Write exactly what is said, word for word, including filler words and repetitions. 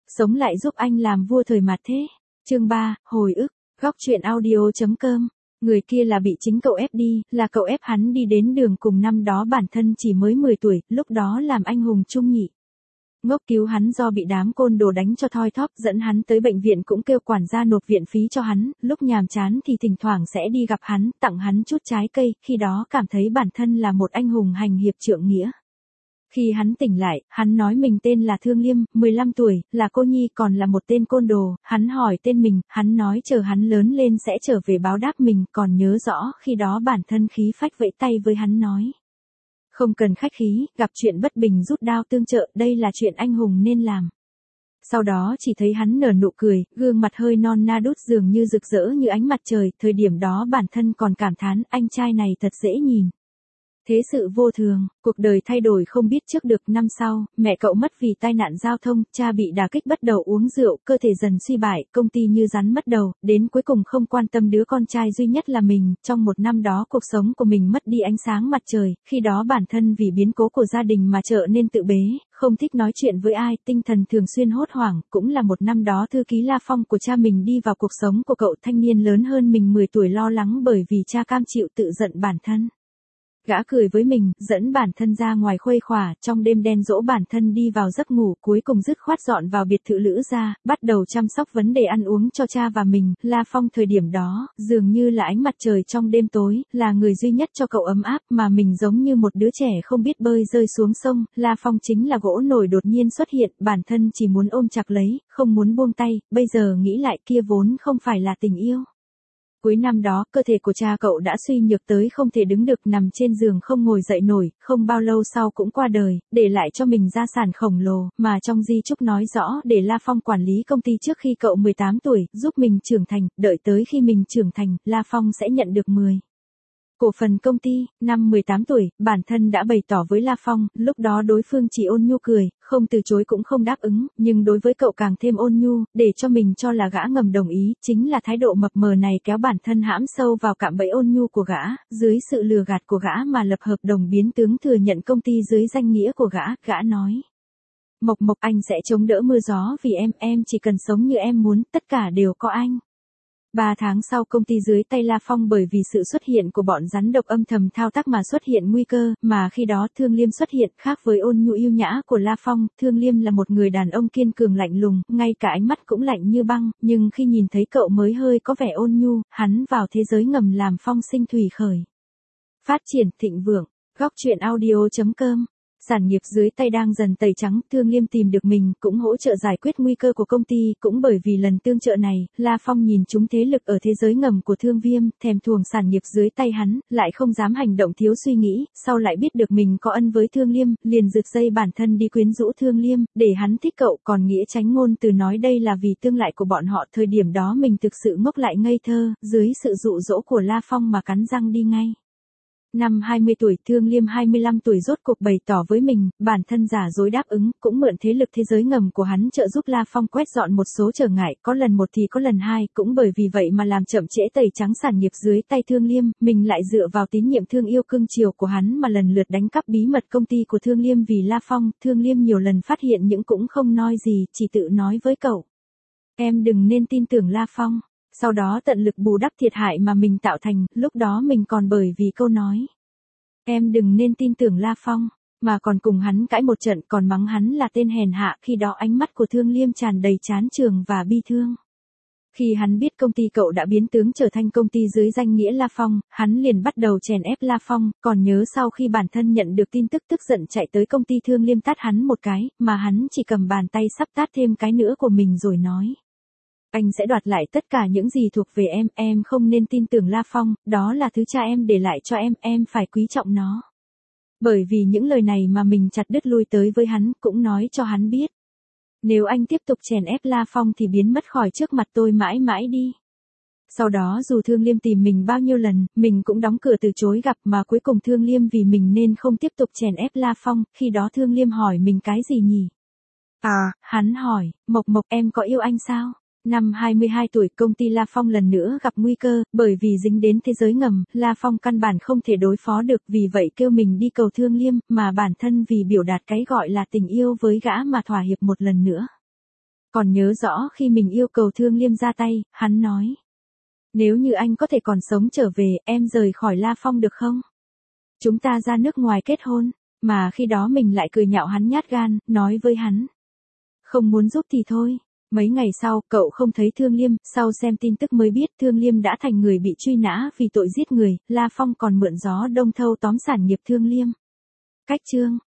Sống lại giúp anh làm vua thời mạt thế. Chương ba, hồi ức, góc truyện audio.com. Người kia là bị chính cậu ép đi, là cậu ép hắn đi đến đường cùng. Năm đó bản thân chỉ mới mười tuổi, lúc đó làm anh hùng trung nhị. Ngốc cứu hắn do bị đám côn đồ đánh cho thoi thóp, dẫn hắn tới bệnh viện cũng kêu quản gia nộp viện phí cho hắn, lúc nhàm chán thì thỉnh thoảng sẽ đi gặp hắn, tặng hắn chút trái cây, khi đó cảm thấy bản thân là một anh hùng hành hiệp trượng nghĩa. Khi hắn tỉnh lại, hắn nói mình tên là Thương Liêm, mười lăm tuổi, là cô nhi, còn là một tên côn đồ. Hắn hỏi tên mình, hắn nói chờ hắn lớn lên sẽ trở về báo đáp mình, còn nhớ rõ khi đó bản thân khí phách vẫy tay với hắn nói. Không cần khách khí, gặp chuyện bất bình rút đao tương trợ, đây là chuyện anh hùng nên làm. Sau đó chỉ thấy hắn nở nụ cười, gương mặt hơi non na đút dường như rực rỡ như ánh mặt trời, thời điểm đó bản thân còn cảm thán anh trai này thật dễ nhìn. Thế sự vô thường, cuộc đời thay đổi không biết trước được. Năm sau, mẹ cậu mất vì tai nạn giao thông, cha bị đả kích bắt đầu uống rượu, cơ thể dần suy bại, công ty như rắn mất đầu, đến cuối cùng không quan tâm đứa con trai duy nhất là mình. Trong một năm đó cuộc sống của mình mất đi ánh sáng mặt trời, khi đó bản thân vì biến cố của gia đình mà trở nên tự bế, không thích nói chuyện với ai, tinh thần thường xuyên hốt hoảng. Cũng là một năm đó thư ký La Phong của cha mình đi vào cuộc sống của cậu thanh niên lớn hơn mình mười tuổi, lo lắng bởi vì cha cam chịu tự giận bản thân. Gã cười với mình, dẫn bản thân ra ngoài khuây khỏa, trong đêm đen dỗ bản thân đi vào giấc ngủ, cuối cùng dứt khoát dọn vào biệt thự Lữ gia, bắt đầu chăm sóc vấn đề ăn uống cho cha và mình. La Phong thời điểm đó, dường như là ánh mặt trời trong đêm tối, là người duy nhất cho cậu ấm áp, mà mình giống như một đứa trẻ không biết bơi rơi xuống sông. La Phong chính là gỗ nổi đột nhiên xuất hiện, bản thân chỉ muốn ôm chặt lấy, không muốn buông tay, bây giờ nghĩ lại kia vốn không phải là tình yêu. Cuối năm đó, cơ thể của cha cậu đã suy nhược tới không thể đứng được, nằm trên giường không ngồi dậy nổi, không bao lâu sau cũng qua đời, để lại cho mình gia sản khổng lồ, mà trong di chúc nói rõ để La Phong quản lý công ty trước khi cậu mười tám tuổi, giúp mình trưởng thành, đợi tới khi mình trưởng thành, La Phong sẽ nhận được mười cổ phần công ty. Năm mười tám tuổi, bản thân đã bày tỏ với La Phong, lúc đó đối phương chỉ ôn nhu cười, không từ chối cũng không đáp ứng, nhưng đối với cậu càng thêm ôn nhu, để cho mình cho là gã ngầm đồng ý, chính là thái độ mập mờ này kéo bản thân hãm sâu vào cạm bẫy ôn nhu của gã, dưới sự lừa gạt của gã mà lập hợp đồng biến tướng thừa nhận công ty dưới danh nghĩa của gã. Gã nói: Mộc Mộc, anh sẽ chống đỡ mưa gió vì em, em chỉ cần sống như em muốn, tất cả đều có anh. Ba tháng sau, công ty dưới tay La Phong bởi vì sự xuất hiện của bọn rắn độc âm thầm thao tác mà xuất hiện nguy cơ, mà khi đó Thương Liêm xuất hiện. Khác với ôn nhu yêu nhã của La Phong, Thương Liêm là một người đàn ông kiên cường lạnh lùng, ngay cả ánh mắt cũng lạnh như băng, nhưng khi nhìn thấy cậu mới hơi có vẻ ôn nhu, hắn vào thế giới ngầm làm phong sinh thủy khởi. Phát triển thịnh vượng, góc truyện audio.com. Sản nghiệp dưới tay đang dần tẩy trắng, Thương Liêm tìm được mình, cũng hỗ trợ giải quyết nguy cơ của công ty. Cũng bởi vì lần tương trợ này, La Phong nhìn trúng thế lực ở thế giới ngầm của Thương Viêm, thèm thuồng sản nghiệp dưới tay hắn, lại không dám hành động thiếu suy nghĩ. Sau lại biết được mình có ân với Thương Liêm, liền rực dây bản thân đi quyến rũ Thương Liêm, để hắn thích cậu. Còn nghĩa tránh ngôn từ nói đây là vì tương lai của bọn họ. Thời điểm đó mình thực sự ngốc lại ngây thơ, dưới sự dụ dỗ của La Phong mà cắn răng đi ngay. Năm hai mươi tuổi, Thương Liêm hai mươi lăm tuổi rốt cuộc bày tỏ với mình, bản thân giả dối đáp ứng, cũng mượn thế lực thế giới ngầm của hắn trợ giúp La Phong quét dọn một số trở ngại, có lần một thì có lần hai, cũng bởi vì vậy mà làm chậm trễ tẩy trắng sản nghiệp dưới tay Thương Liêm, mình lại dựa vào tín nhiệm thương yêu cưng chiều của hắn mà lần lượt đánh cắp bí mật công ty của Thương Liêm vì La Phong. Thương Liêm nhiều lần phát hiện nhưng cũng không nói gì, chỉ tự nói với cậu: Em đừng nên tin tưởng La Phong. Sau đó tận lực bù đắp thiệt hại mà mình tạo thành, lúc đó mình còn bởi vì câu nói em đừng nên tin tưởng La Phong, mà còn cùng hắn cãi một trận, còn mắng hắn là tên hèn hạ. Khi đó ánh mắt của Thương Liêm tràn đầy chán chường và bi thương. Khi hắn biết công ty cậu đã biến tướng trở thành công ty dưới danh nghĩa La Phong, hắn liền bắt đầu chèn ép La Phong, còn nhớ sau khi bản thân nhận được tin tức tức giận chạy tới công ty Thương Liêm tát hắn một cái, mà hắn chỉ cầm bàn tay sắp tát thêm cái nữa của mình rồi nói: Anh sẽ đoạt lại tất cả những gì thuộc về em, em không nên tin tưởng La Phong, đó là thứ cha em để lại cho em, em phải quý trọng nó. Bởi vì những lời này mà mình chặt đứt lui tới với hắn, cũng nói cho hắn biết: Nếu anh tiếp tục chèn ép La Phong thì biến mất khỏi trước mặt tôi mãi mãi đi. Sau đó dù Thương Liêm tìm mình bao nhiêu lần, mình cũng đóng cửa từ chối gặp, mà cuối cùng Thương Liêm vì mình nên không tiếp tục chèn ép La Phong. Khi đó Thương Liêm hỏi mình cái gì nhỉ? À, hắn hỏi: Mộc Mộc, em có yêu anh sao? Năm hai mươi hai tuổi, công ty La Phong lần nữa gặp nguy cơ, bởi vì dính đến thế giới ngầm, La Phong căn bản không thể đối phó được, vì vậy kêu mình đi cầu Thương Liêm, mà bản thân vì biểu đạt cái gọi là tình yêu với gã mà thỏa hiệp một lần nữa. Còn nhớ rõ khi mình yêu cầu Thương Liêm ra tay, hắn nói. Nếu như anh có thể còn sống trở về, em rời khỏi La Phong được không? Chúng ta ra nước ngoài kết hôn, mà khi đó mình lại cười nhạo hắn nhát gan, nói với hắn. Không muốn giúp thì thôi. Mấy ngày sau, cậu không thấy Thương Liêm, sau xem tin tức mới biết Thương Liêm đã thành người bị truy nã vì tội giết người, La Phong còn mượn gió đông thâu tóm sản nghiệp Thương Liêm. Cách chương